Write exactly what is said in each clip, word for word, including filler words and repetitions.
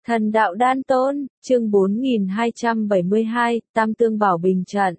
Thần đạo đan tôn, chương bốn nghìn hai trăm bảy mươi hai, Tam Tương Bảo Bình Trận.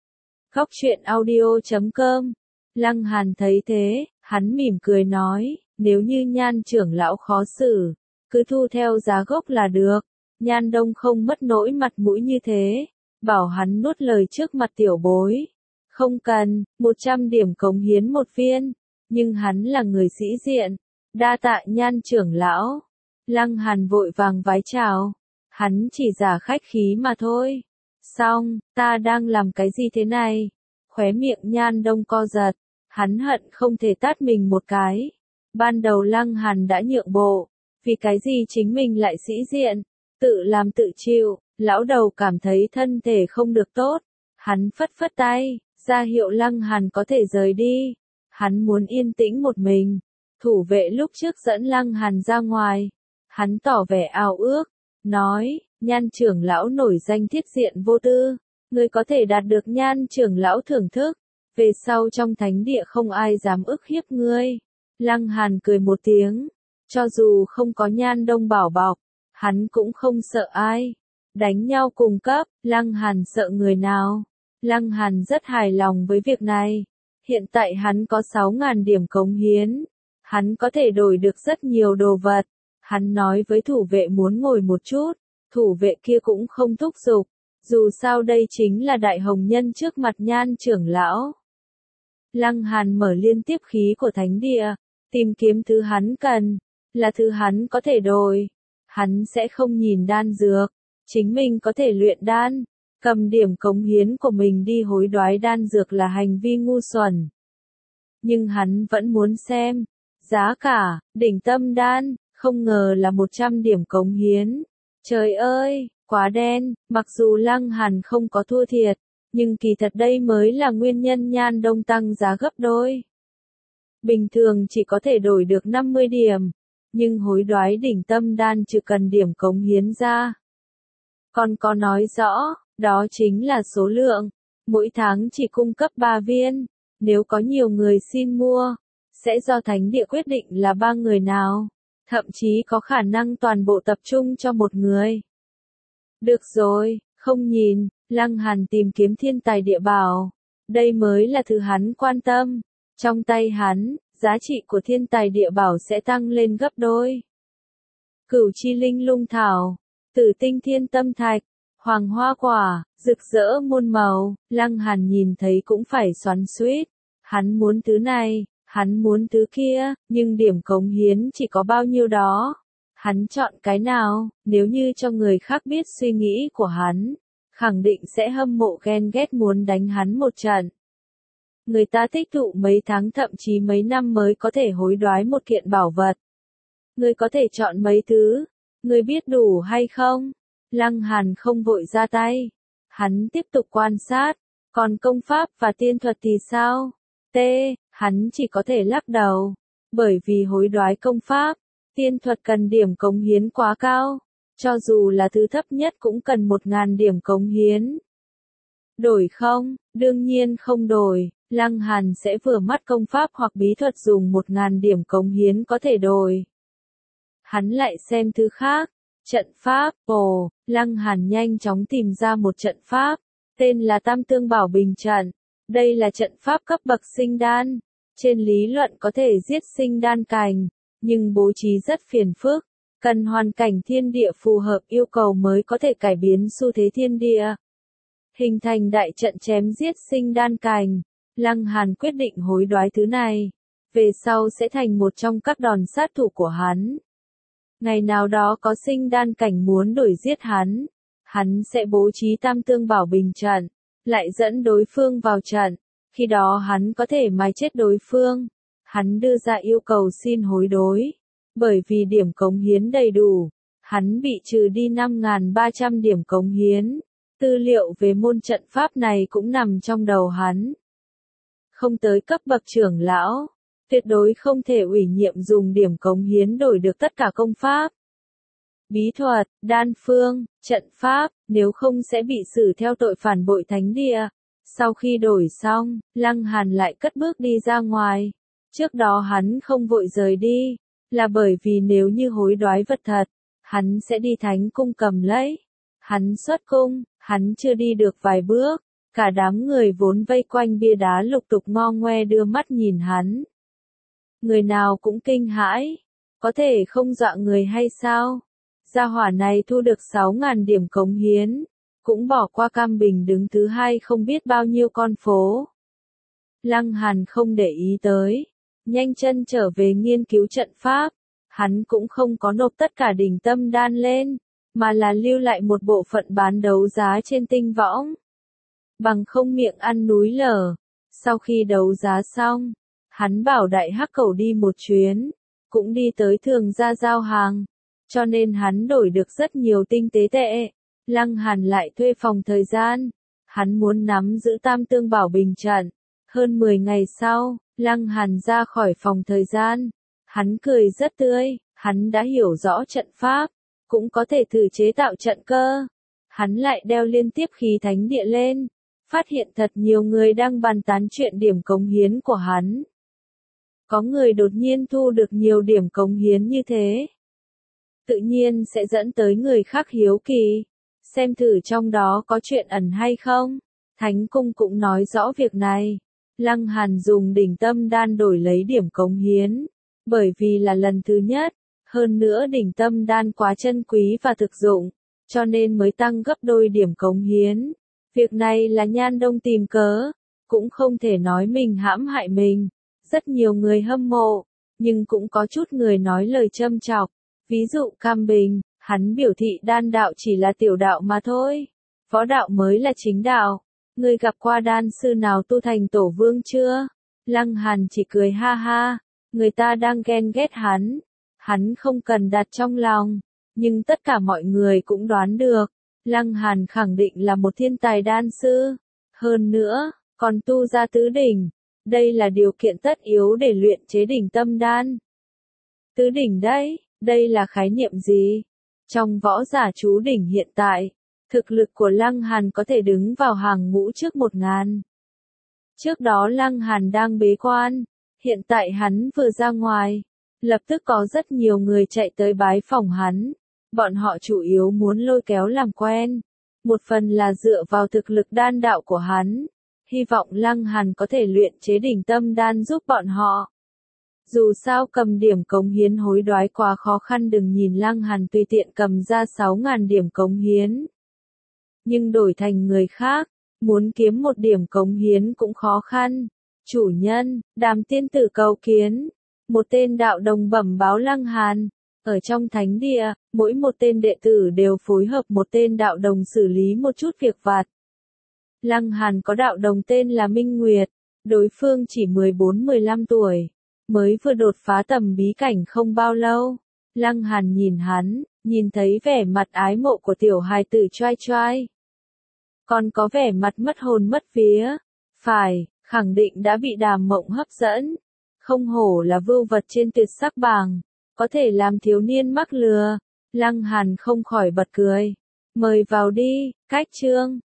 Góc truyện audio chấm com. Lăng Hàn thấy thế, hắn mỉm cười nói, nếu như Nhan trưởng lão khó xử, cứ thu theo giá gốc là được. Nhan Đông không mất nỗi mặt mũi như thế, bảo hắn nuốt lời trước mặt tiểu bối. Không cần, một trăm điểm cống hiến một viên, nhưng hắn là người sĩ diện. Đa tạ Nhan trưởng lão. Lăng Hàn vội vàng vái chào, hắn chỉ giả khách khí mà thôi. Xong, ta đang làm cái gì thế này? Khóe miệng Nhan Đông co giật, hắn hận không thể tát mình một cái. Ban đầu Lăng Hàn đã nhượng bộ, vì cái gì chính mình lại sĩ diện, tự làm tự chịu, lão đầu cảm thấy thân thể không được tốt. Hắn phất phất tay, ra hiệu Lăng Hàn có thể rời đi. Hắn muốn yên tĩnh một mình. Thủ vệ lúc trước dẫn Lăng Hàn ra ngoài. Hắn tỏ vẻ ao ước, nói, Nhan trưởng lão nổi danh thiết diện vô tư, người có thể đạt được Nhan trưởng lão thưởng thức, về sau trong thánh địa không ai dám ức hiếp ngươi. Lăng Hàn cười một tiếng, cho dù không có Nhan Đông bảo bọc, hắn cũng không sợ ai. Đánh nhau cùng cấp, Lăng Hàn sợ người nào? Lăng Hàn rất hài lòng với việc này. Hiện tại hắn có sáu nghìn điểm cống hiến, hắn có thể đổi được rất nhiều đồ vật. Hắn nói với thủ vệ muốn ngồi một chút, thủ vệ kia cũng không thúc giục, dù sao đây chính là đại hồng nhân trước mặt Nhan trưởng lão. Lăng Hàn mở liên tiếp khí của thánh địa, tìm kiếm thứ hắn cần, là thứ hắn có thể đổi. Hắn sẽ không nhìn đan dược, chính mình có thể luyện đan, cầm điểm cống hiến của mình đi hối đoái đan dược là hành vi ngu xuẩn. Nhưng hắn vẫn muốn xem, giá cả, đỉnh tâm đan. Không ngờ là một trăm điểm cống hiến. Trời ơi, quá đen, mặc dù Lăng Hàn không có thua thiệt, nhưng kỳ thật đây mới là nguyên nhân Nhan Đông tăng giá gấp đôi. Bình thường chỉ có thể đổi được năm mươi điểm, nhưng hối đoái đỉnh tâm đan chỉ cần điểm cống hiến ra. Còn có nói rõ, đó chính là số lượng, mỗi tháng chỉ cung cấp ba viên, nếu có nhiều người xin mua, sẽ do thánh địa quyết định là ba người nào. Thậm chí có khả năng toàn bộ tập trung cho một người. Được rồi, không nhìn, Lăng Hàn tìm kiếm thiên tài địa bảo. Đây mới là thứ hắn quan tâm. Trong tay hắn, giá trị của thiên tài địa bảo sẽ tăng lên gấp đôi. Cửu chi linh lung thảo, tử tinh thiên tâm thạch, hoàng hoa quả, rực rỡ muôn màu. Lăng Hàn nhìn thấy cũng phải xoắn xuýt. Hắn muốn thứ này. Hắn muốn thứ kia, nhưng điểm cống hiến chỉ có bao nhiêu đó. Hắn chọn cái nào, nếu như cho người khác biết suy nghĩ của hắn, khẳng định sẽ hâm mộ ghen ghét muốn đánh hắn một trận. Người ta tích tụ mấy tháng thậm chí mấy năm mới có thể hối đoái một kiện bảo vật. Người có thể chọn mấy thứ, người biết đủ hay không? Lăng Hàn không vội ra tay. Hắn tiếp tục quan sát, còn công pháp và tiên thuật thì sao? T. Hắn chỉ có thể lắc đầu, bởi vì hối đoái công pháp, tiên thuật cần điểm cống hiến quá cao, cho dù là thứ thấp nhất cũng cần một nghìn điểm cống hiến. Đổi không? Đương nhiên không đổi, Lăng Hàn sẽ vừa mắt công pháp hoặc bí thuật dùng một nghìn điểm cống hiến có thể đổi. Hắn lại xem thứ khác, trận pháp, ồ, Lăng Hàn nhanh chóng tìm ra một trận pháp, tên là Tam Tương Bảo Bình Trận. Đây là trận pháp cấp bậc sinh đan. Trên lý luận có thể giết sinh đan cành, nhưng bố trí rất phiền phức, cần hoàn cảnh thiên địa phù hợp yêu cầu mới có thể cải biến xu thế thiên địa. Hình thành đại trận chém giết sinh đan cành, Lăng Hàn quyết định hối đoái thứ này, về sau sẽ thành một trong các đòn sát thủ của hắn. Ngày nào đó có sinh đan cảnh muốn đuổi giết hắn, hắn sẽ bố trí Tam Tương Bảo Bình Trận, lại dẫn đối phương vào trận. Khi đó hắn có thể mài chết đối phương. Hắn đưa ra yêu cầu xin hối đối. Bởi vì điểm cống hiến đầy đủ, hắn bị trừ đi năm nghìn ba trăm điểm cống hiến. Tư liệu về môn trận pháp này cũng nằm trong đầu hắn. Không tới cấp bậc trưởng lão, tuyệt đối không thể ủy nhiệm dùng điểm cống hiến đổi được tất cả công pháp. Bí thuật, đan phương, trận pháp, nếu không sẽ bị xử theo tội phản bội thánh địa. Sau khi đổi xong, Lăng Hàn lại cất bước đi ra ngoài. Trước đó hắn không vội rời đi, là bởi vì nếu như hối đoái vật thật, hắn sẽ đi thánh cung cầm lấy. Hắn xuất cung, hắn chưa đi được vài bước, cả đám người vốn vây quanh bia đá lục tục ngo ngoe đưa mắt nhìn hắn. Người nào cũng kinh hãi, có thể không dọa người hay sao? Gia hỏa này thu được sáu ngàn điểm cống hiến, cũng bỏ qua Cam Bình đứng thứ hai không biết bao nhiêu con phố. Lăng Hàn không để ý tới, nhanh chân trở về nghiên cứu trận pháp, hắn cũng không có nộp tất cả đỉnh tâm đan lên, mà là lưu lại một bộ phận bán đấu giá trên tinh võng. Bằng không miệng ăn núi lở, sau khi đấu giá xong, hắn bảo Đại Hắc Cẩu đi một chuyến, cũng đi tới Thường gia giao hàng, cho nên hắn đổi được rất nhiều tinh tế tệ. Lăng Hàn lại thuê phòng thời gian, hắn muốn nắm giữ Tam Tương Bảo Bình trận. Hơn mười ngày sau, Lăng Hàn ra khỏi phòng thời gian, hắn cười rất tươi, hắn đã hiểu rõ trận pháp, cũng có thể thử chế tạo trận cơ. Hắn lại đeo liên tiếp khí thánh địa lên, phát hiện thật nhiều người đang bàn tán chuyện điểm cống hiến của hắn. Có người đột nhiên thu được nhiều điểm cống hiến như thế, tự nhiên sẽ dẫn tới người khác hiếu kỳ, xem thử trong đó có chuyện ẩn hay không. Thánh cung cũng nói rõ việc này. Lăng Hàn dùng đỉnh tâm đan đổi lấy điểm cống hiến, bởi vì là lần thứ nhất, hơn nữa đỉnh tâm đan quá chân quý và thực dụng, cho nên mới tăng gấp đôi điểm cống hiến. Việc này là Nhan Đông tìm cớ, cũng không thể nói mình hãm hại mình. Rất nhiều người hâm mộ, nhưng cũng có chút người nói lời châm chọc. Ví dụ Cam Bình, hắn biểu thị đan đạo chỉ là tiểu đạo mà thôi, võ đạo mới là chính đạo. Ngươi gặp qua đan sư nào tu thành tổ vương chưa? Lăng Hàn chỉ cười ha ha, người ta đang ghen ghét hắn, hắn không cần đặt trong lòng, nhưng tất cả mọi người cũng đoán được, Lăng Hàn khẳng định là một thiên tài đan sư, hơn nữa, còn tu ra tứ đỉnh, đây là điều kiện tất yếu để luyện chế đỉnh tâm đan. Tứ đỉnh đấy, đây là khái niệm gì? Trong võ giả chú đỉnh hiện tại, thực lực của Lăng Hàn có thể đứng vào hàng ngũ trước một ngàn. Trước đó Lăng Hàn đang bế quan, hiện tại hắn vừa ra ngoài, lập tức có rất nhiều người chạy tới bái phỏng hắn. Bọn họ chủ yếu muốn lôi kéo làm quen, một phần là dựa vào thực lực đan đạo của hắn, hy vọng Lăng Hàn có thể luyện chế đỉnh tâm đan giúp bọn họ. Dù sao cầm điểm cống hiến hối đoái quá khó khăn, đừng nhìn Lăng Hàn tùy tiện cầm ra sáu ngàn điểm cống hiến. Nhưng đổi thành người khác, muốn kiếm một điểm cống hiến cũng khó khăn. Chủ nhân, Đàm tiên tử cầu kiến. Một tên đạo đồng bẩm báo Lăng Hàn. Ở trong thánh địa, mỗi một tên đệ tử đều phối hợp một tên đạo đồng xử lý một chút việc vặt. Lăng Hàn có đạo đồng tên là Minh Nguyệt, đối phương chỉ mười bốn mười lăm tuổi, mới vừa đột phá tầm bí cảnh không bao lâu. Lăng Hàn nhìn hắn, nhìn thấy vẻ mặt ái mộ của tiểu hài tử choai choai, còn có vẻ mặt mất hồn mất vía. Phải, khẳng định đã bị Đàm Mộng hấp dẫn. Không hổ là vưu vật trên tuyệt sắc bảng, có thể làm thiếu niên mắc lừa. Lăng Hàn không khỏi bật cười. Mời vào đi, cách chương.